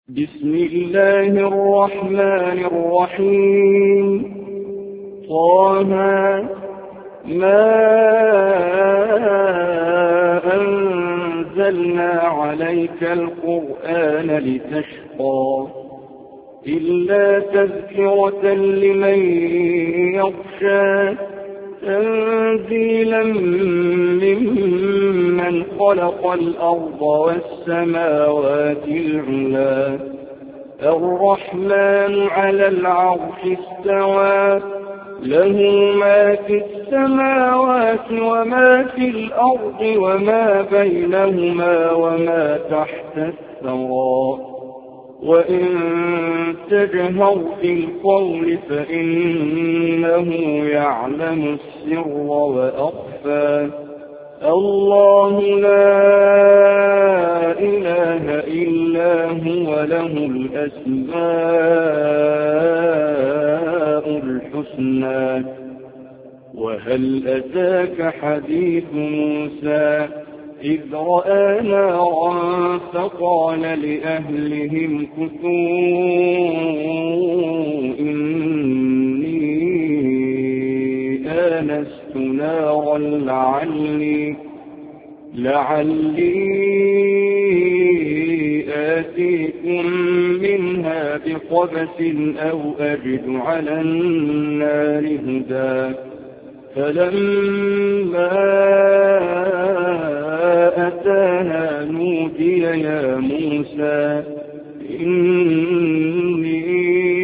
بسم الله الرحمن الرحيم. طه ما أنزلنا عليك القرآن لتشقى إلا تذكرة لمن يخشى تنزيلا ممن خلق الأرض والسماوات العلى الرحمن على العرش استوى له ما في السماوات وما في الأرض وما بينهما وما تحت الثرى وإن تجهر في القول فإنه يعلم السر وأخفى الله لا إله إلا هو له الأسماء الحسنى. وهل أتاك حديث موسى إذ رأى نارا فقال لأهلهم كثوا إني آنست نارا لعلي آتيكم منها بقبس أو أجد على النار هدى. فلما أتاها نودي يا موسى إني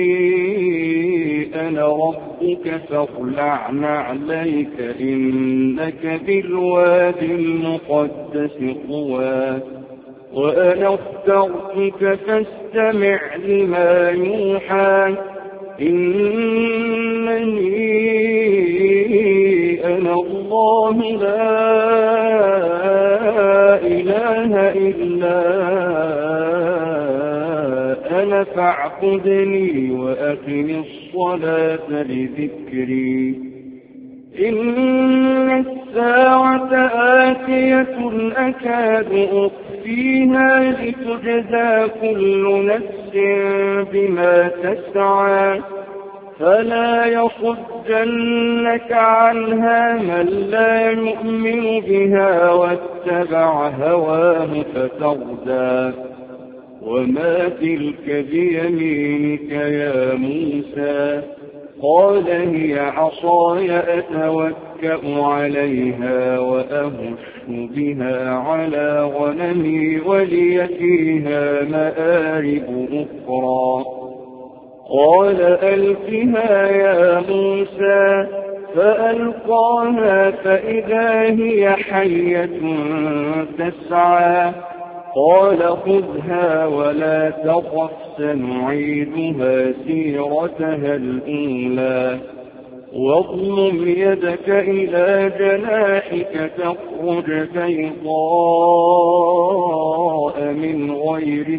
أنا ربك فاخلع نعليك إنك بالوادي المقدس طوى وأنا اخترتك فاستمع لما يوحى إنني أنا الله لا إله إلا أنا فاعبدني وأقم الصلاة لذكري. إن الساعة آتية أكاد أخفيها لتجزى كل نفس بما تسعى فلا يصدنك عنها من لا يؤمن بها واتبع هواه فتردى. وما تلك بيمينك يا موسى قال هي عصاي أتوكأ عليها وأهش بها على غنمي ولي فيها مآرب أخرى. قال ألقها يا موسى فألقاها فإذا هي حية تسعى قال خذها ولا تخف سنعيدها سيرتها الأولى واضمم يدك إلى جناحك تخرج بيضاء من غير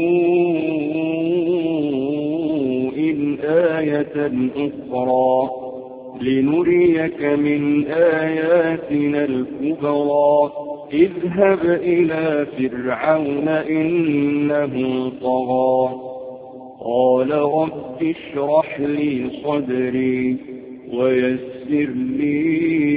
سوء آية أخرى لنريك من آياتنا الكبرى اذهب إلى فرعون إنه طغى. قال رب اشرح لي صدري ويسر لي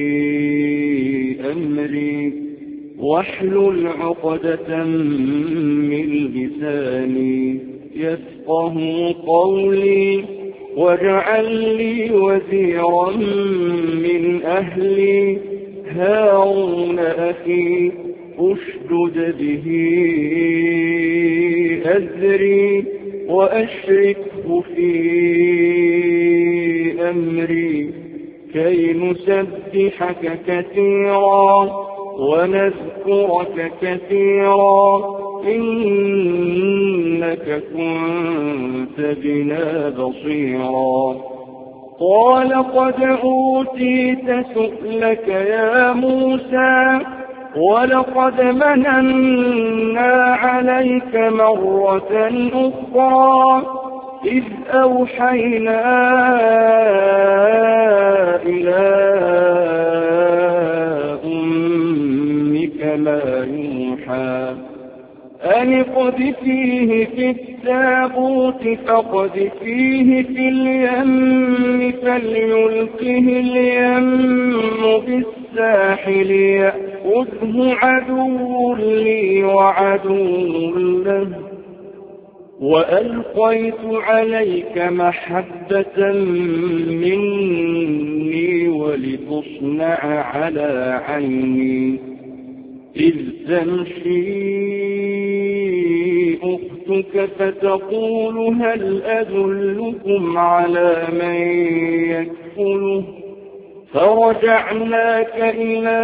أمري واحلل عقدة من لساني يفقه قولي واجعل لي وزيرا من أهلي هارون أخي أشدد به أزري وأشركه في أمري كي نسبحك كثيرا ونذكرك كثيرا إنك كنت بنا بصيرا. قال قد أوتيت سؤلك يا موسى ولقد مننا عليك مرة أخرى إذ أوحينا إلى أمك ما يوحى أن اقذفيه في التابوت فاقذفيه في اليم فليلقه اليم بالساحل يأخذه عدو لي وعدو له وألقيت عليك محبة مني ولتصنع على عيني إذ تمشي أختك فتقول هل أدلكم على من يكفله فرجعناك إلى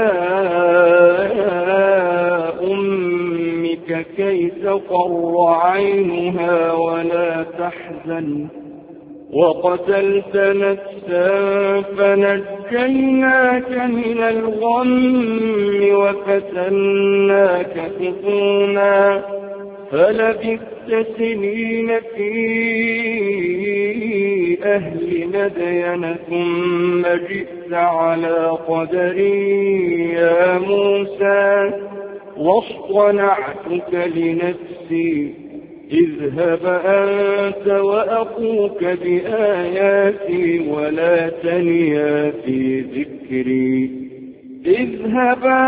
أمك كي تقر عينها ولا تحزن وقتلت نفسا فنجيناك من الغم وفتناك فتونا فلبثت سنين في أهل مدين ثم جئت على قدري يا موسى واصطنعتك لنفسي اذهب أنت وأخوك بآياتي ولا تنيا في ذكري اذهبا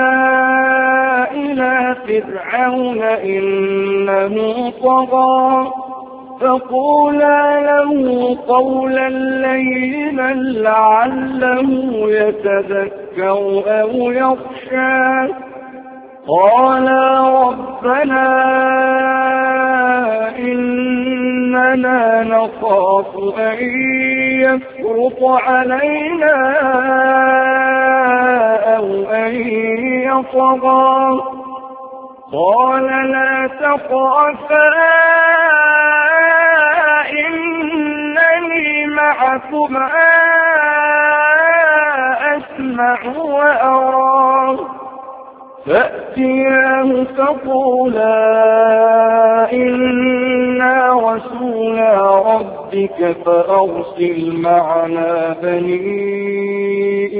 إلى فرعون إنه طغى فقولا له قولا لينا لعله يتذكر أو يخشى قالا ربنا إننا نخاف أن يفرط علينا أو أن يطغى قال لا تخافا إنني معكما أسمع وأرى فأتياه فقولا إنا رسولا ربك فأرسل معنا بني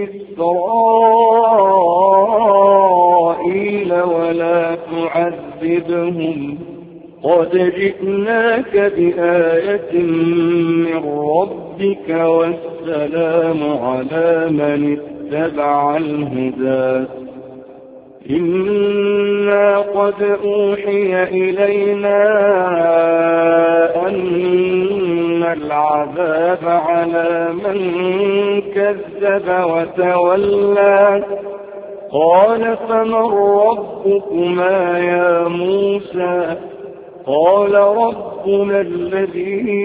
إسرائيل ولا تعذبهم قد جئناك بآية من ربك والسلام على من اتبع الهدى إنا قد أوحي إلينا أن العذاب على من كذب وتولى قال فمن ربكما يا موسى قال ربنا الذي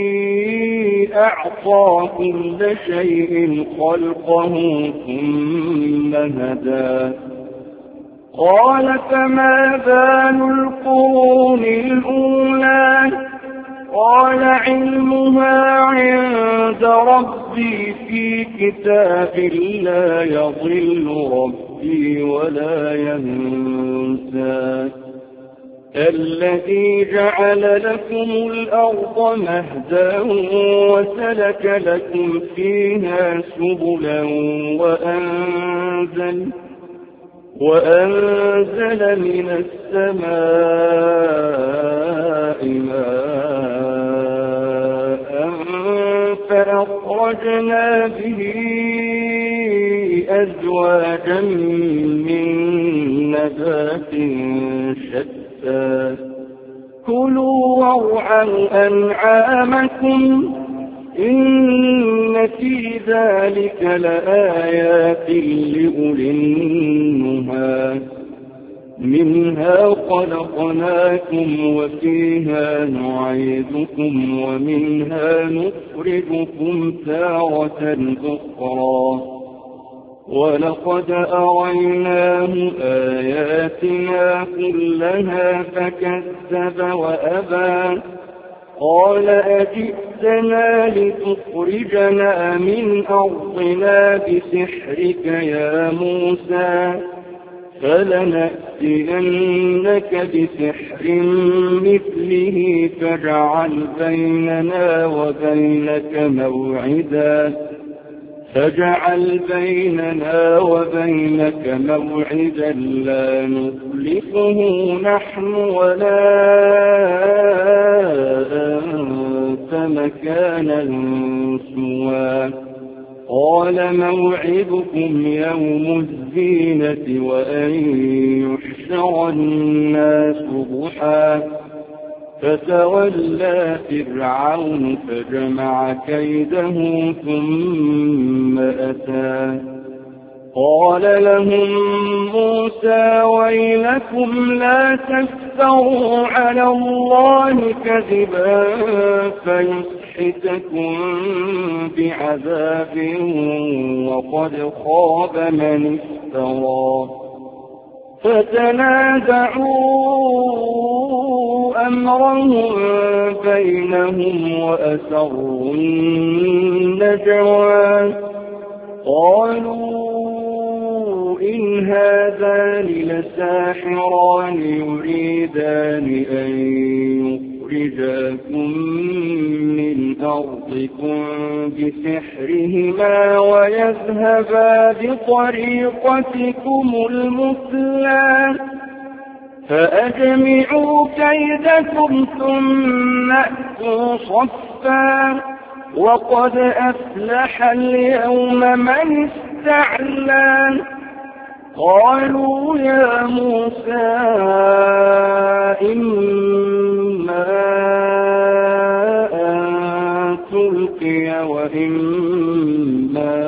أعطى كل شيء خلقه ثم هدى قال فما بال القرون الأولى قال علمها عند ربي في كتاب لا يضل ربي ولا ينسى الذي جعل لكم الأرض مهدا وسلك لكم فيها سبلا وأنزل من السماء ماء فأخرجنا به أزواجا من نبات شتى كلوا وارعوا أنعامكم إن في ذلك لآيات لأولي النهى منها خلقناكم وفيها نعيدكم ومنها نخرجكم تارة أخرى ولقد أريناه آياتنا كلها فكذب وأبى قال أجئتنا لتخرجنا من أرضنا بسحرك يا موسى فلنأتينك بسحر مثله فاجعل بيننا وبينك موعدا فاجعل بيننا وبينك موعدا لا نخلفه نحن ولا أنت مكانا سوى قال موعدكم يوم الزينة وأن يحشر الناس ضحى فتولى فرعون فجمع كيده ثم أتى قال لهم موسى ويلكم لا تفتروا على الله كذبا فيسحتكم بعذاب وقد خاب من افترى فتنازعوا أمرهم بينهم وأسروا النجوى قالوا إن هذان لساحران يريدان أن يخرجاكم من أرضكم بسحرهما ويذهبا بطريقتكم المثلى فأجمعوا كيدكم ثم أتوا صفا وقد أفلح اليوم من استعلى قالوا يا موسى إما أن تلقي وإما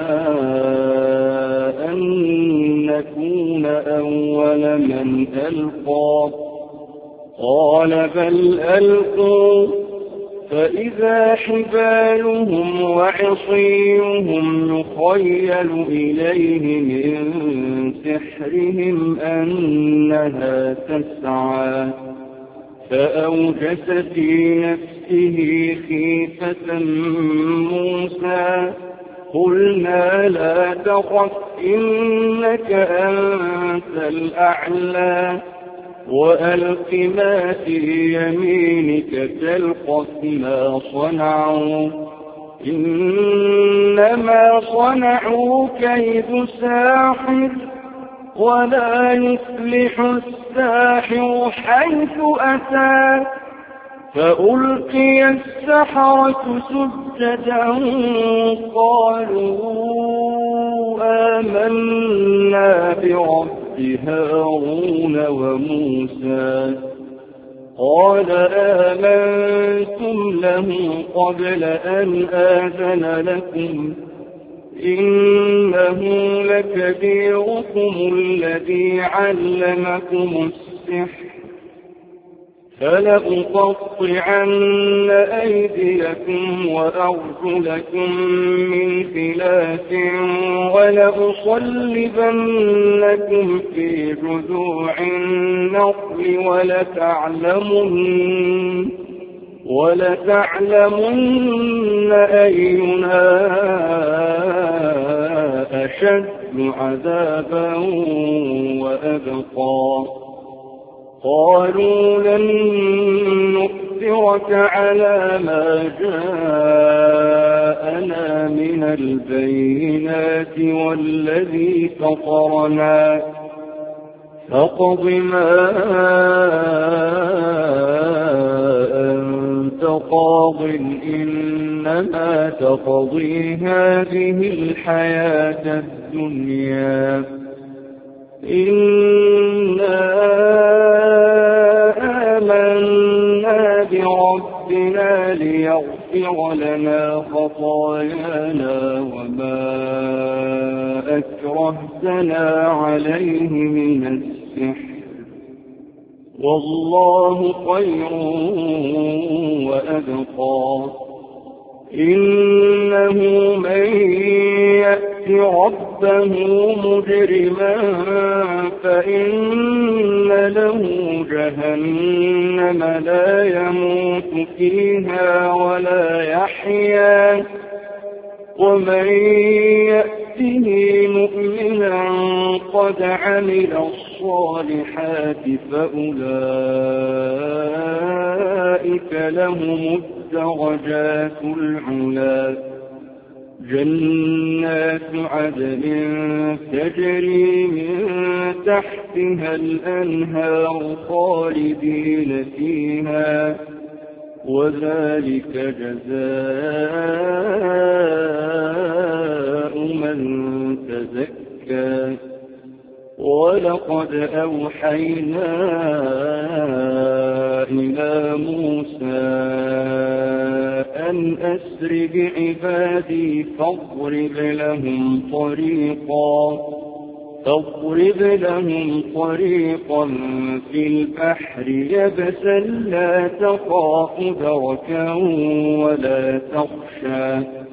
أن نكون أول من ألقى قال بل ألقوا فإذا حبالهم وعصيهم يخيل إليه من سحرهم أنها تسعى فأوجس في نفسه خيفة موسى قلنا لا تخف إنك أنت الأعلى وألق ما في يمينك تلقف ما صنعوا إنما صنعوا كيد ساحر ولا يفلح الساحر حيث أتى فألقي السحرة سجدا قالوا آمنا برب هارون وموسى قال آمنتم له قبل أن آذن لكم إنه لكبيركم الذي علمكم السحر فلأقطعن أيديكم وأرجلكم من خلاف ولأصلبنكم في جذوع النخل ولتعلمن أينا أشد عذابا وأبقى قالوا لن نؤثرك على ما جاءنا من البينات والذي فطرنا فاقض ما أنت قاض إنما تقضي هذه الحياة الدنيا إنا آمنا بربنا ليغفر لنا خطايانا وما أكرهتنا عليه من السحر والله خير وأبقى إنه من يأت ربه مجرما فإن له جهنم لا يموت فيها ولا يحيا ومن يأته مؤمنا قد عمل الصالحات فأولئك لهم الدرجات العلا جنات عدن تجري من تحتها الأنهار خالدين فيها وذلك جزاء من تزكى ولقد أوحينا إلى موسى أن أسر بعبادي فاضرب لهم طريقا في البحر يبسا لا تخاف دركا ولا تخشى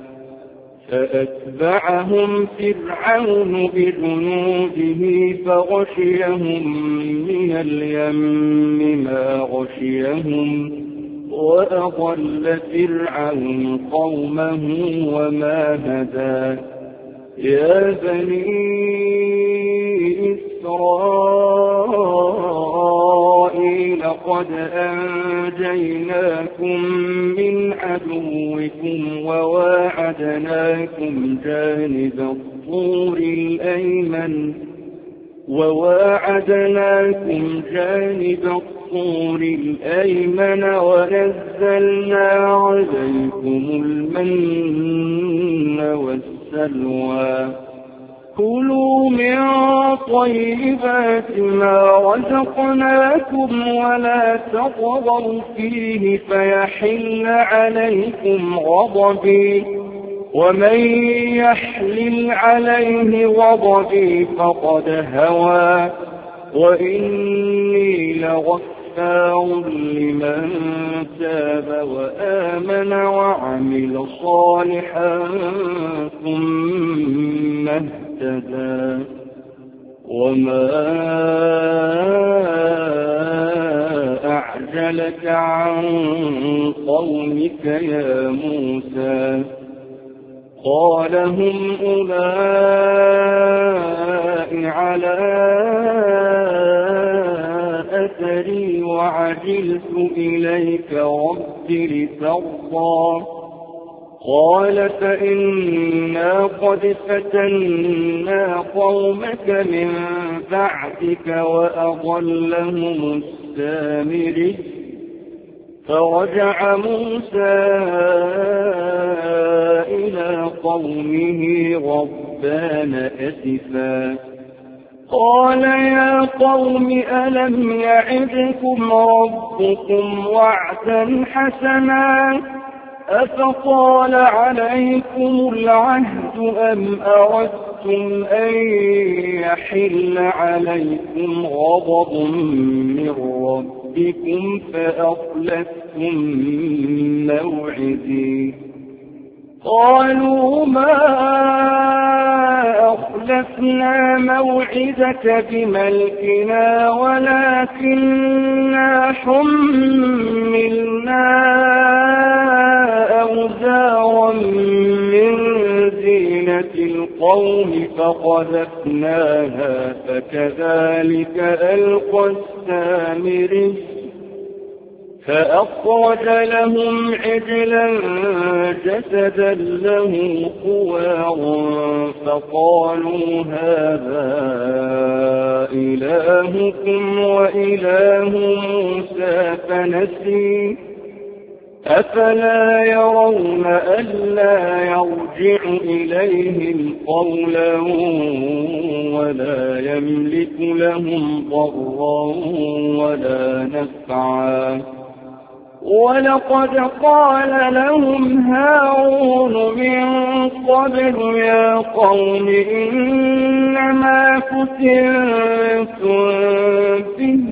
فأتبعهم فرعون بجنوده فغشيهم من اليم ما غشيهم وأضل فرعون قومه وما هدى يا بني إسرائيل قد أنجيناكم من عدوكم وواعدناكم جانب الطور الأيمن ونزلنا عليكم المن والسلوى كلوا من طيبات ما رزقناكم ولا تطغوا فيه فيحل عليكم غضبي ومن يحلل عليه غضبي فقد هوى وإني لغفار لمن تاب وآمن وعمل صالحا ثم اهتدى وما أعجلك عن قومك يا موسى قال هم أولئك على أثري وعجلت إليك رب لترضى قال فإنا قد فتنا قومك من بعدك وأضلهم السامري فرجع موسى إلى قومه غضبان أسفا قال يا قوم ألم يعدكم ربكم وعدا حسنا أفطال عليكم العهد أم أردتم أن يحل عليكم غضب من ربكم فأخلفتم موعدي قالوا ما أخلفنا موعدك بملكنا ولكننا حملنا أوزارا من زينة القوم فقذفناها فكذلك ألقى السامري فأخرج لهم عجلا جسدا له خوار فقالوا هذا إلهكم وإله موسى فنسي أفلا يرون ألا يرجع إليهم قولا ولا يملك لهم ضرا ولا نفعا ولقد قال لهم هارون من قبل يا قوم إنما فتنتم به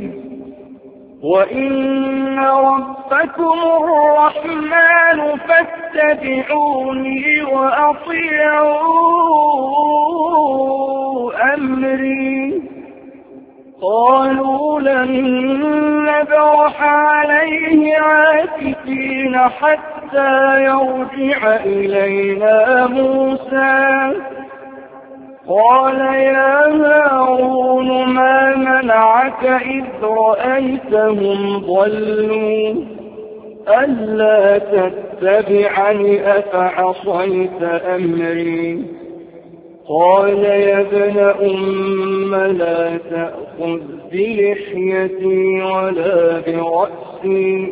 وإن ربكم الرحمن فاتبعوني وأطيعوا أمري قالوا لن نبرح عليه عاكفين حتى يرجع إلينا موسى قال يا هارون ما منعك إذ رأيتهم ضلوا ألا تتبعني أفعصيت أمري. قال يا ابن أم لا تأخذ بلحيتي ولا برأسي،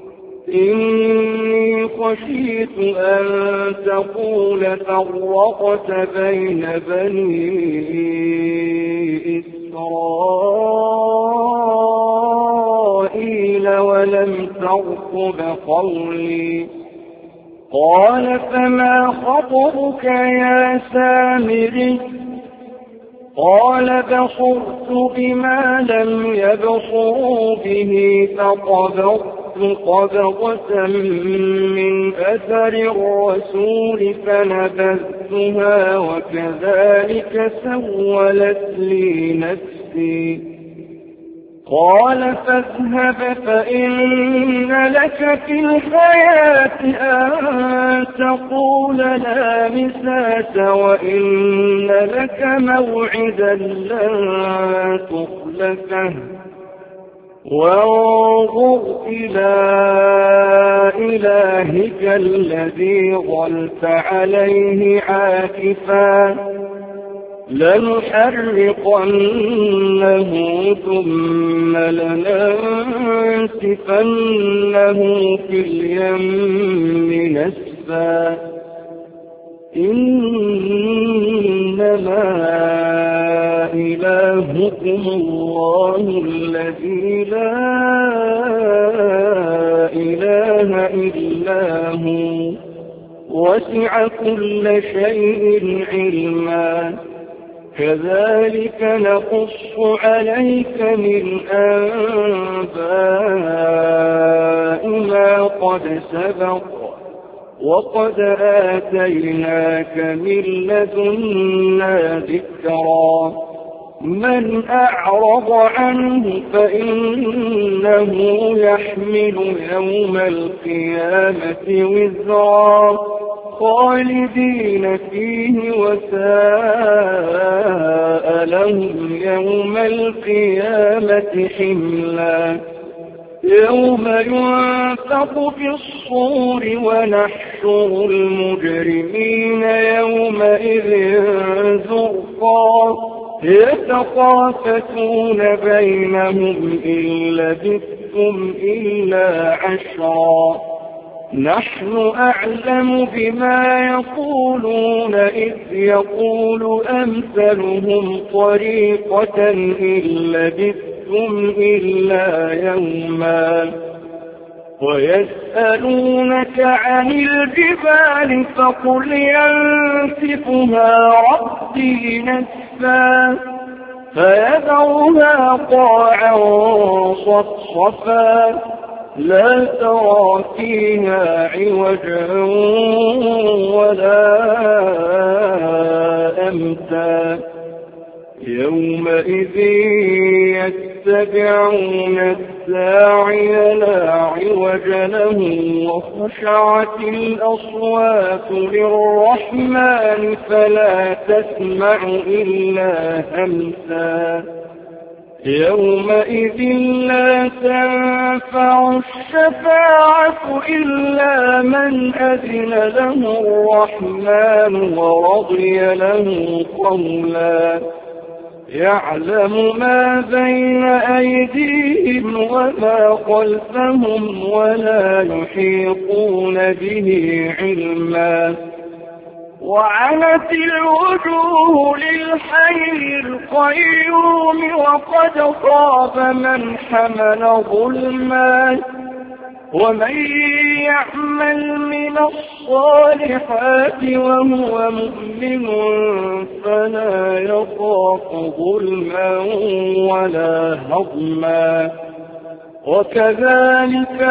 إني خشيت أن تقول فرقت بين بني إسرائيل ولم ترقب قولي. قال فما خطبك يا سامري؟ قال بصرت بما لم يبصروا به فقبضت قبضة من أثر الرسول فنبذتها وكذلك سولت لي نفسي. قال فاذهب فإن لك في الحياة أن تقول لا مساس وإن لك موعدا لن تخلفه، وانظر إلى إلهك الذي ظلت عليه عاكفا لنحرقنه ثم لننسفنه في اليم نسفا. إنما إلهكم الله الذي لا إله إلا هو وسع كل شيء علما. كذلك نقص عليك من أنباء ما قد سبق وقد آتيناك من لدنا ذكرا. من أعرض عنه فإنه يحمل يوم القيامة وزرا خالدين فيه وساء لهم يوم القيامة حملا. يوم ينفخ في الصور ونحشر المجرمين يومئذ زرقا يتخافتون بينهم إن لبثتم إلا عشرا. نحن أعلم بما يقولون إذ يقول أمثلهم طريقة إن لبثتم إلا يوما. ويسألونك عن الجبال فقل ينسفها ربي نسفا فيذرها قاعا صفصفا لا ترى فيها عوجا ولا أمتا. يومئذ يتبعون الداعي لا عوج له وخشعت الأصوات للرحمن فلا تسمع إلا همسا. يومئذ لا تنفع الشفاعة إلا من أذن له الرحمن ورضي له قولا. يعلم ما بين أيديهم وما خلفهم ولا يحيطون به علما. وعنت الوجوه للحي القيوم وقد خاب من حمل ظلما. ومن يعمل من الصالحات وهو مؤمن فلا يخاف ظلما ولا هضما. وكذلك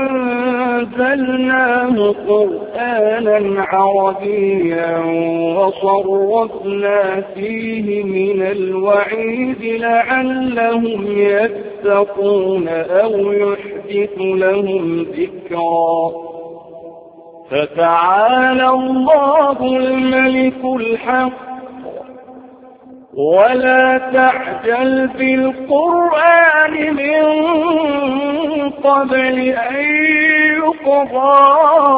أنزلناه قرآنا عربيا وصرفنا فيه من الوعيد لعلهم يتقون أو يحدث لهم ذكرا. فتعالى الله الملك الحق ولا تعجل بالقرآن من قبل أن يقضى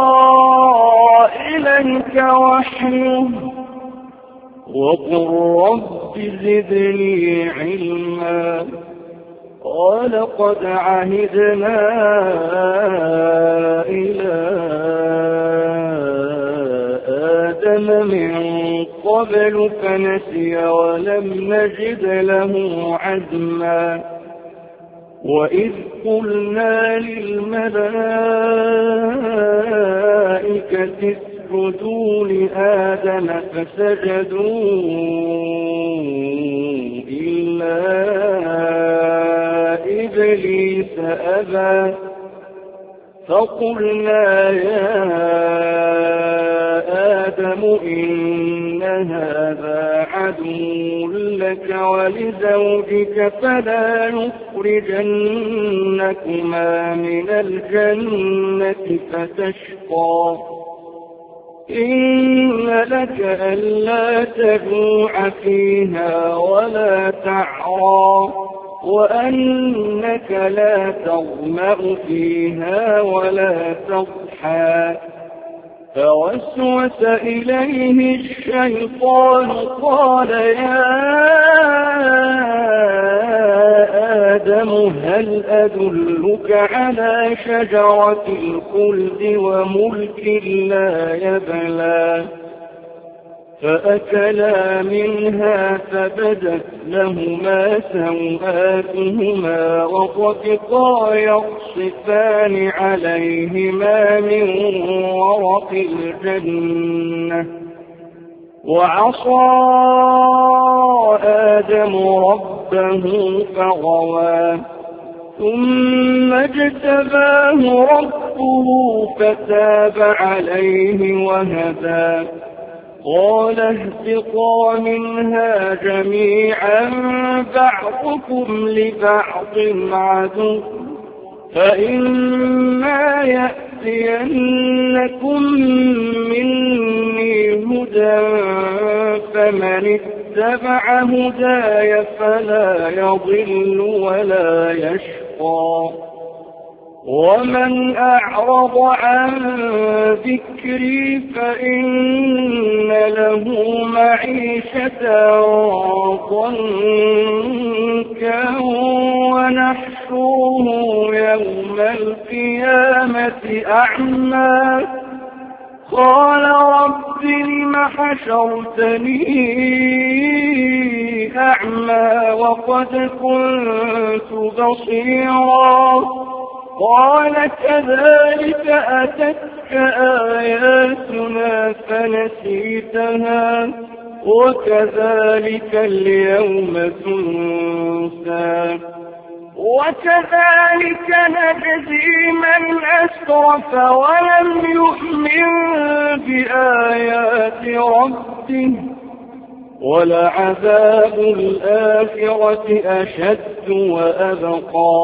إليك وحيه وقل رب زدني علما قال قد عهدنا إلى آدم من قبل فنسي ولم نجد له عزما وإذ قلنا للملائكة اسجدوا لآدم فسجدوا إلا إبليس أبى فقلنا يا آدم إن هذا عدو لك ولزوجك فلا يخرجنكما من الجنة فتشقى إن لك ألا تجوع فيها ولا تعرى وأنك لا تظمأ فيها ولا تضحى فوسوس إليه الشيطان قال يا آدم هل أدلك على شجرة الخلد وملك لا يبلى فأكلا منها فبدت لهما سوآتهما وطفقا يخصفان عليهما من ورق الجنة وعصى آدم ربه فغوى ثم اجتباه ربه فتاب عليه وهدى قال اهبطا منها جميعا بعضكم لبعض عدو فإما يأتينكم مني هدى فمن اتبع هداي فلا يضل ولا يشقى ومن أعرض عن ذكري فإن له معيشة ضنكا ونحشره يوم القيامة أعمى قال رب لم حشرتني أعمى وقد كنت بصيرا قال كذلك أتتك آياتنا فنسيتها وكذلك اليوم تنسى وكذلك نجزي من أسرف ولم يؤمن بآيات ربه ولعذاب الآخرة أشد وأبقى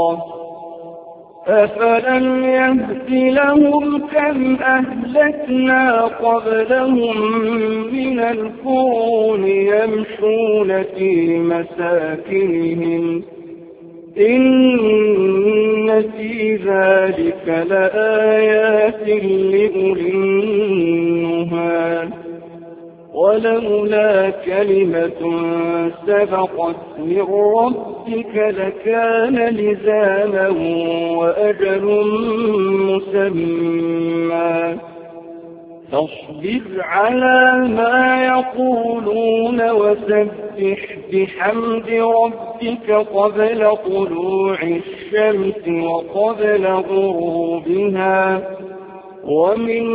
أفلم يهد لهم كم أهلكنا قبلهم من القرون يمشون في مساكنهم إن في ذلك لآيات لأولي النهى ولولا كلمة سبقت من ربك لكان لزاما وأجل مسمى فاصبر على ما يقولون وسبح بحمد ربك قبل طلوع الشمس وقبل غروبها ومن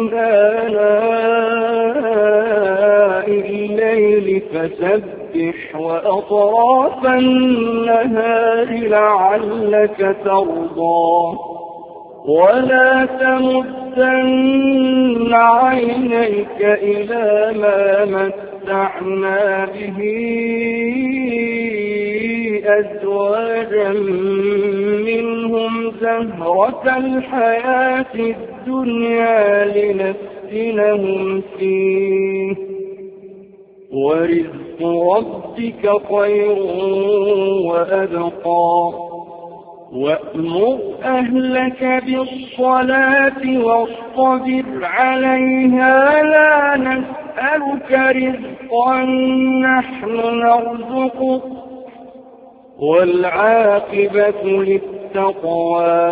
آلاء الليل فسبح وأطراف النهار لعلك ترضى ولا تمدن عينيك إلى ما متعنا به أزواجا منهم زهرة الحياة الدنيا لنفتنهم فيه ورزق ربك خير وأبقى وأمر أهلك بالصلاة واصطبر عليها لا نسألك رزقا نحن نرزقك والعاقبة للتقوى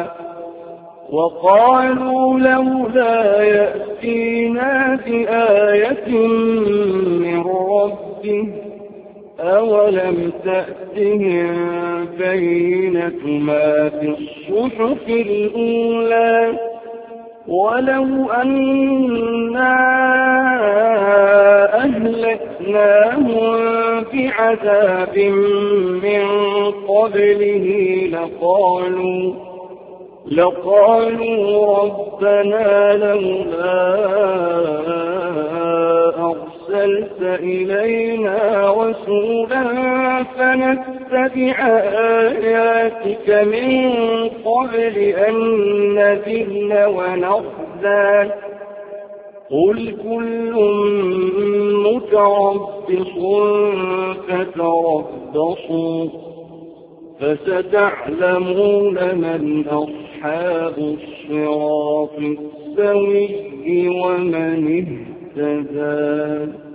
وقالوا لولا يأتينا بآية من ربه أولم تأتهم بينة ما في الصحف الأولى ولو أنا أهلكناهم بعذاب من قبله لقالوا ربنا لولا أرسلت إلينا رسولا فنتبع آياتك من قبل أن نذل ونخزى قل كل متربص فتربصوا فستعلمون من أصحاب الصراط السوي ومن اهتدى.